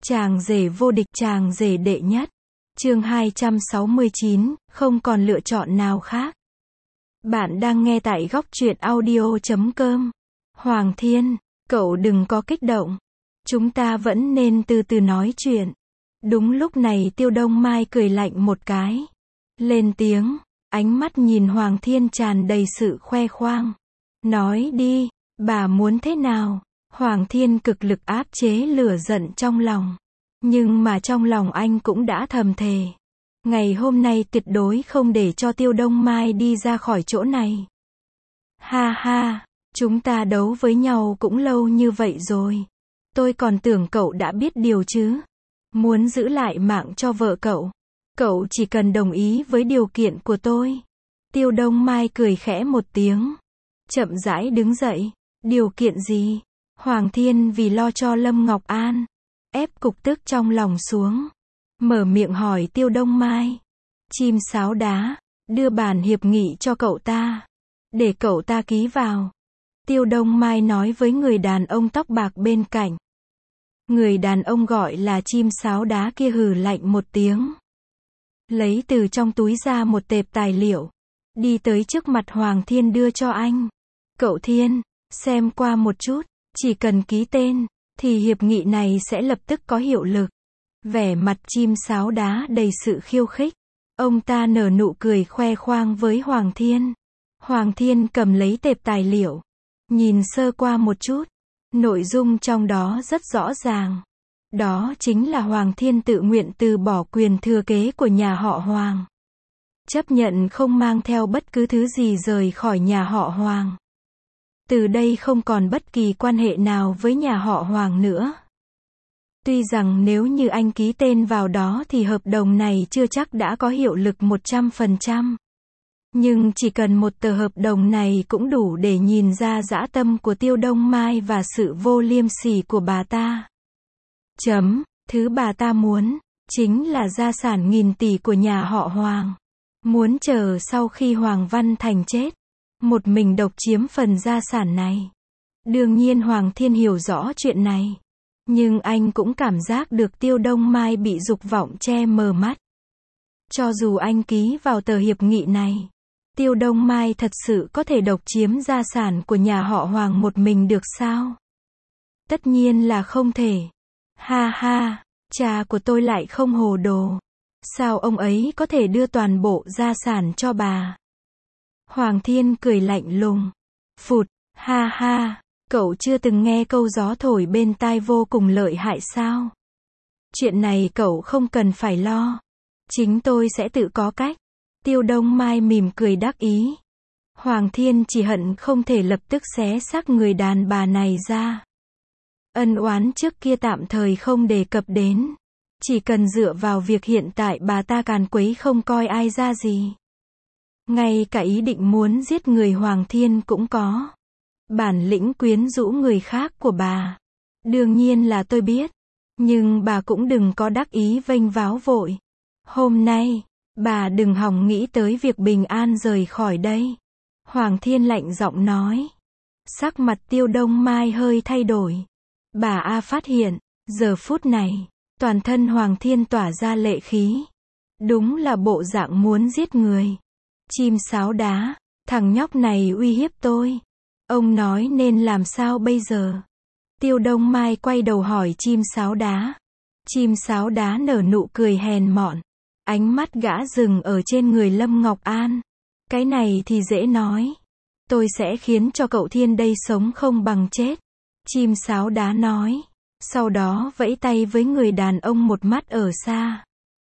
Chàng rể vô địch, chàng rể đệ nhất. Chương 269, không còn lựa chọn nào khác. Bạn đang nghe tại góc truyện audio.com. Hoàng Thiên, cậu đừng có kích động. Chúng ta vẫn nên từ từ nói chuyện. Đúng lúc này Tiêu Đông Mai cười lạnh một cái. Lên tiếng, ánh mắt nhìn Hoàng Thiên tràn đầy sự khoe khoang. Nói đi, bà muốn thế nào? Hoàng Thiên cực lực áp chế lửa giận trong lòng. Nhưng mà trong lòng anh cũng đã thầm thề. Ngày hôm nay tuyệt đối không để cho Tiêu Đông Mai đi ra khỏi chỗ này. Ha ha, chúng ta đấu với nhau cũng lâu như vậy rồi. Tôi còn tưởng cậu đã biết điều chứ. Muốn giữ lại mạng cho vợ cậu. Cậu chỉ cần đồng ý với điều kiện của tôi. Tiêu Đông Mai cười khẽ một tiếng. Chậm rãi đứng dậy. Điều kiện gì? Hoàng Thiên vì lo cho Lâm Ngọc An. Ép cục tức trong lòng xuống. Mở miệng hỏi Tiêu Đông Mai. Chim sáo đá. Đưa bản hiệp nghị cho cậu ta. Để cậu ta ký vào. Tiêu Đông Mai nói với người đàn ông tóc bạc bên cạnh. Người đàn ông gọi là chim sáo đá kia hừ lạnh một tiếng. Lấy từ trong túi ra một tệp tài liệu. Đi tới trước mặt Hoàng Thiên đưa cho anh. Cậu Thiên, xem qua một chút. Chỉ cần ký tên, thì hiệp nghị này sẽ lập tức có hiệu lực. Vẻ mặt chim sáo đá đầy sự khiêu khích. Ông ta nở nụ cười khoe khoang với Hoàng Thiên. Hoàng Thiên cầm lấy tệp tài liệu. Nhìn sơ qua một chút. Nội dung trong đó rất rõ ràng. Đó chính là Hoàng Thiên tự nguyện từ bỏ quyền thừa kế của nhà họ Hoàng. Chấp nhận không mang theo bất cứ thứ gì rời khỏi nhà họ Hoàng. Từ đây không còn bất kỳ quan hệ nào với nhà họ Hoàng nữa. Tuy rằng nếu như anh ký tên vào đó thì hợp đồng này chưa chắc đã có hiệu lực 100%. Nhưng chỉ cần một tờ hợp đồng này cũng đủ để nhìn ra dã tâm của Tiêu Đông Mai và sự vô liêm sỉ của bà ta. Thứ bà ta muốn, chính là gia sản nghìn tỷ của nhà họ Hoàng. Muốn chờ sau khi Hoàng Văn Thành chết, một mình độc chiếm phần gia sản này. Đương nhiên Hoàng Thiên hiểu rõ chuyện này. Nhưng anh cũng cảm giác được Tiêu Đông Mai bị dục vọng che mờ mắt. Cho dù anh ký vào tờ hiệp nghị này, Tiêu Đông Mai thật sự có thể độc chiếm gia sản của nhà họ Hoàng một mình được sao? Tất nhiên là không thể. Ha ha, cha của tôi lại không hồ đồ. Sao ông ấy có thể đưa toàn bộ gia sản cho bà? Hoàng Thiên cười lạnh lùng. Phụt, ha ha, cậu chưa từng nghe câu gió thổi bên tai vô cùng lợi hại sao? Chuyện này cậu không cần phải lo. Chính tôi sẽ tự có cách. Tiêu Đông Mai mỉm cười đắc ý. Hoàng Thiên chỉ hận không thể lập tức xé xác người đàn bà này ra. Ân oán trước kia tạm thời không đề cập đến. Chỉ cần dựa vào việc hiện tại bà ta càn quấy không coi ai ra gì. Ngay cả ý định muốn giết người Hoàng Thiên cũng có. Bản lĩnh quyến rũ người khác của bà. Đương nhiên là tôi biết. Nhưng bà cũng đừng có đắc ý vênh váo vội. Hôm nay, bà đừng hòng nghĩ tới việc bình an rời khỏi đây. Hoàng Thiên lạnh giọng nói. Sắc mặt Tiêu Đông Mai hơi thay đổi. Bà A phát hiện, giờ phút này, toàn thân Hoàng Thiên tỏa ra lệ khí. Đúng là bộ dạng muốn giết người. Chim sáo đá, thằng nhóc này uy hiếp tôi. Ông nói nên làm sao bây giờ? Tiêu Đông Mai quay đầu hỏi chim sáo đá. Chim sáo đá nở nụ cười hèn mọn. Ánh mắt gã dừng ở trên người Lâm Ngọc An. Cái này thì dễ nói. Tôi sẽ khiến cho cậu Thiên đây sống không bằng chết. Chim sáo đá nói. Sau đó vẫy tay với người đàn ông một mắt ở xa.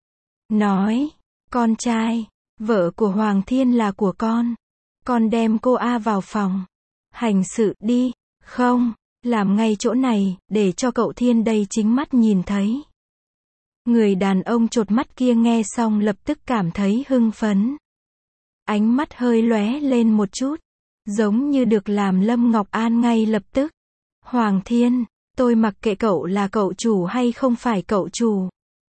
Nói, con trai, vợ của Hoàng Thiên là của con. Con đem cô A vào phòng. Hành sự đi, không, làm ngay chỗ này, để cho cậu Thiên đây chính mắt nhìn thấy. Người đàn ông chột mắt kia nghe xong lập tức cảm thấy hưng phấn. Ánh mắt hơi lóe lên một chút, giống như được làm Lâm Ngọc An ngay lập tức. Hoàng Thiên, tôi mặc kệ cậu là cậu chủ hay không phải cậu chủ.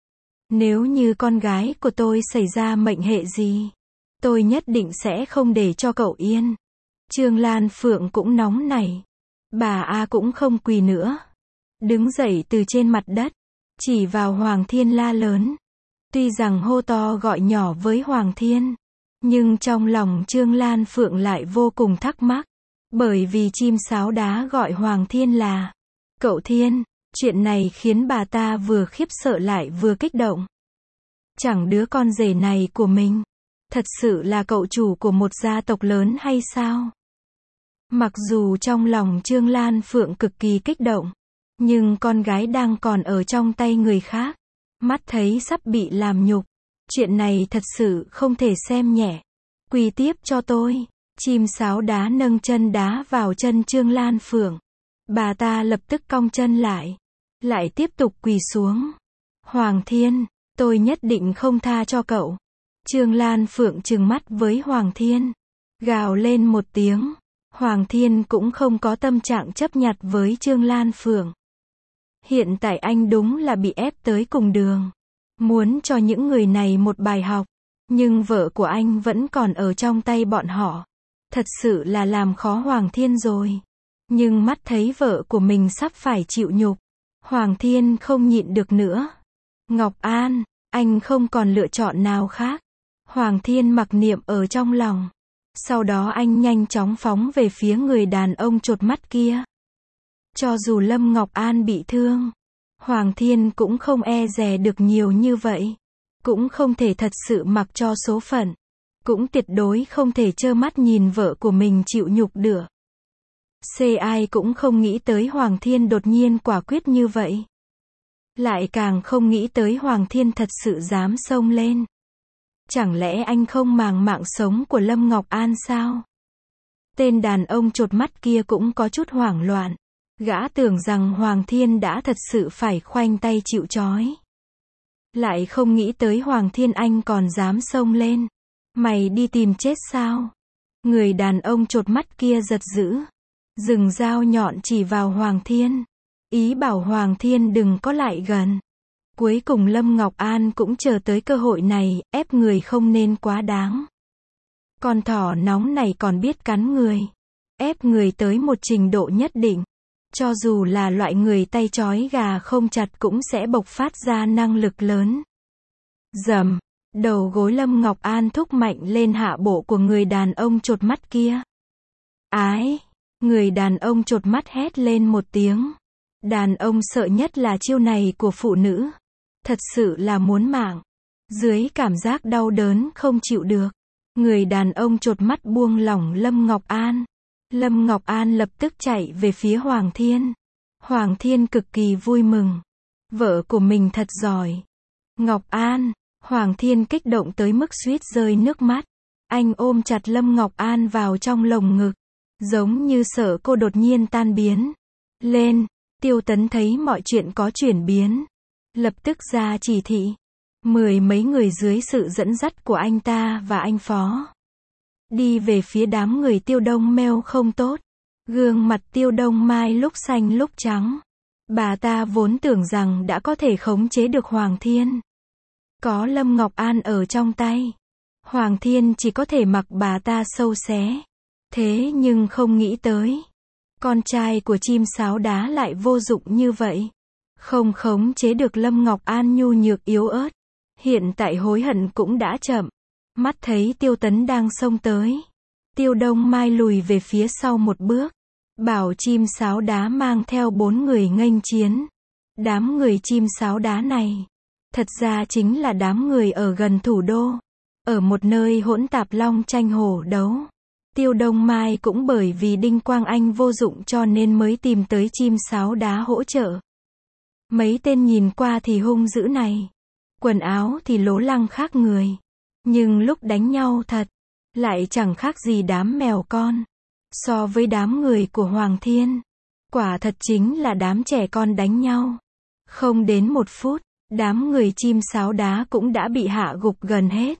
Nếu như con gái của tôi xảy ra mệnh hệ gì, tôi nhất định sẽ không để cho cậu yên. Trương Lan Phượng cũng nóng nảy. Bà A cũng không quỳ nữa. Đứng dậy từ trên mặt đất. chỉ vào Hoàng Thiên la lớn. Tuy rằng hô to gọi nhỏ với Hoàng Thiên, nhưng trong lòng Trương Lan Phượng lại vô cùng thắc mắc, bởi vì chim sáo đá gọi Hoàng Thiên là cậu Thiên. Chuyện này khiến bà ta vừa khiếp sợ lại vừa kích động. Chẳng đứa con rể này của mình thật sự là cậu chủ của một gia tộc lớn hay sao? Mặc dù trong lòng Trương Lan Phượng cực kỳ kích động, nhưng con gái đang còn ở trong tay người khác, mắt thấy sắp bị làm nhục. Chuyện này thật sự không thể xem nhẹ. Quỳ tiếp cho tôi. Chim sáo đá nâng chân đá vào chân Trương Lan Phượng. Bà ta lập tức cong chân lại tiếp tục quỳ xuống. Hoàng Thiên, tôi nhất định không tha cho cậu. Trương Lan Phượng trừng mắt với Hoàng Thiên, gào lên một tiếng. Hoàng Thiên cũng không có tâm trạng chấp nhặt với Trương Lan Phượng. Hiện tại anh đúng là bị ép tới cùng đường, muốn cho những người này một bài học, nhưng vợ của anh vẫn còn ở trong tay bọn họ. Thật sự là làm khó Hoàng Thiên rồi. Nhưng mắt thấy vợ của mình sắp phải chịu nhục, Hoàng Thiên không nhịn được nữa. Ngọc An, anh không còn lựa chọn nào khác. Hoàng Thiên mặc niệm ở trong lòng. Sau đó anh nhanh chóng phóng về phía người đàn ông chột mắt kia. Cho dù Lâm Ngọc An bị thương, Hoàng Thiên cũng không e dè được nhiều như vậy. Cũng không thể thật sự mặc cho số phận. Cũng tuyệt đối không thể trơ mắt nhìn vợ của mình chịu nhục được. Ai cũng không nghĩ tới Hoàng Thiên đột nhiên quả quyết như vậy. Lại càng không nghĩ tới Hoàng Thiên thật sự dám xông lên. Chẳng lẽ anh không màng mạng sống của Lâm Ngọc An sao? Tên đàn ông chột mắt kia cũng có chút hoảng loạn. Gã tưởng rằng Hoàng Thiên đã thật sự phải khoanh tay chịu trói. Lại không nghĩ tới Hoàng Thiên anh còn dám xông lên. Mày đi tìm chết sao? Người đàn ông chột mắt kia giật dữ, dùng dao nhọn chỉ vào Hoàng Thiên, ý bảo Hoàng Thiên đừng có lại gần. Cuối cùng Lâm Ngọc An cũng chờ tới cơ hội này, ép người không nên quá đáng. Con thỏ nóng này còn biết cắn người, ép người tới một trình độ nhất định. Cho dù là loại người tay trói gà không chặt cũng sẽ bộc phát ra năng lực lớn. Dầm, đầu gối Lâm Ngọc An thúc mạnh lên hạ bộ của người đàn ông chột mắt kia. Ái! Người đàn ông chột mắt hét lên một tiếng. Đàn ông sợ nhất là chiêu này của phụ nữ. Thật sự là muốn mạng. Dưới cảm giác đau đớn không chịu được, người đàn ông chột mắt buông lỏng Lâm Ngọc An. Lâm Ngọc An lập tức chạy về phía Hoàng Thiên. Hoàng Thiên cực kỳ vui mừng. Vợ của mình thật giỏi. Ngọc An, Hoàng Thiên kích động tới mức suýt rơi nước mắt. Anh ôm chặt Lâm Ngọc An vào trong lồng ngực, giống như sợ cô đột nhiên tan biến. Lên, Tiêu Tấn thấy mọi chuyện có chuyển biến, lập tức ra chỉ thị. 10 mấy người dưới sự dẫn dắt của anh ta và anh Phó đi về phía đám người Tiêu Đông Mêu không tốt. Gương mặt Tiêu Đông Mai lúc xanh lúc trắng. Bà ta vốn tưởng rằng đã có thể khống chế được Hoàng Thiên. Có Lâm Ngọc An ở trong tay, Hoàng Thiên chỉ có thể mặc bà ta sâu xé. Thế nhưng không nghĩ tới, con trai của chim sáo đá lại vô dụng như vậy. Không khống chế được Lâm Ngọc An nhu nhược yếu ớt. Hiện tại hối hận cũng đã chậm. Mắt thấy Tiêu Tấn đang xông tới, Tiêu Đông Mai lùi về phía sau một bước, bảo chim sáo đá mang theo 4 người nghênh chiến. Đám người chim sáo đá này, thật ra chính là đám người ở gần thủ đô, ở một nơi hỗn tạp long tranh hổ đấu. Tiêu Đông Mai cũng bởi vì Đinh Quang Anh vô dụng cho nên mới tìm tới chim sáo đá hỗ trợ. Mấy tên nhìn qua thì hung dữ này, quần áo thì lố lăng khác người, nhưng lúc đánh nhau thật, lại chẳng khác gì đám mèo con. So với đám người của Hoàng Thiên, quả thật chính là đám trẻ con đánh nhau. Không đến 1 phút, đám người chim sáo đá cũng đã bị hạ gục gần hết.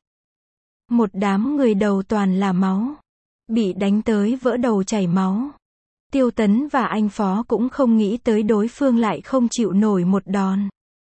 Một đám người đầu toàn là máu, bị đánh tới vỡ đầu chảy máu. Tiêu Tấn và anh Phó cũng không nghĩ tới đối phương lại không chịu nổi một đòn.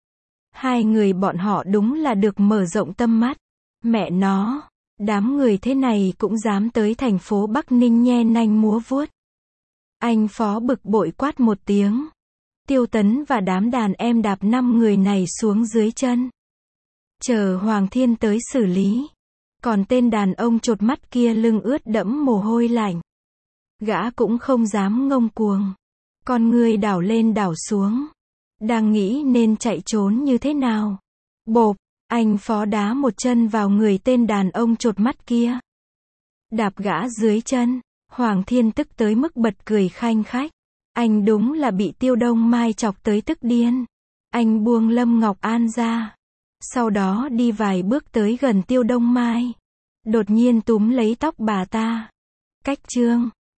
Hai người bọn họ đúng là được mở rộng tâm mắt. Mẹ nó, đám người thế này cũng dám tới thành phố Bắc Ninh nhe nanh múa vuốt. Anh Phó bực bội quát một tiếng. Tiêu Tấn và đám đàn em đạp 5 người này xuống dưới chân. Chờ Hoàng Thiên tới xử lý. Còn tên đàn ông chột mắt kia lưng ướt đẫm mồ hôi lạnh. Gã cũng không dám ngông cuồng. Con người đảo lên đảo xuống. Đang nghĩ nên chạy trốn như thế nào. Bộp, anh phó đá một chân vào người tên đàn ông chột mắt kia. Đạp gã dưới chân. Hoàng Thiên tức tới mức bật cười khanh khách. Anh đúng là bị Tiêu Đông Mai chọc tới tức điên. Anh buông Lâm Ngọc An ra. Sau đó đi vài bước tới gần Tiêu Đông Mai. Đột nhiên túm lấy tóc bà ta. Cách Trương.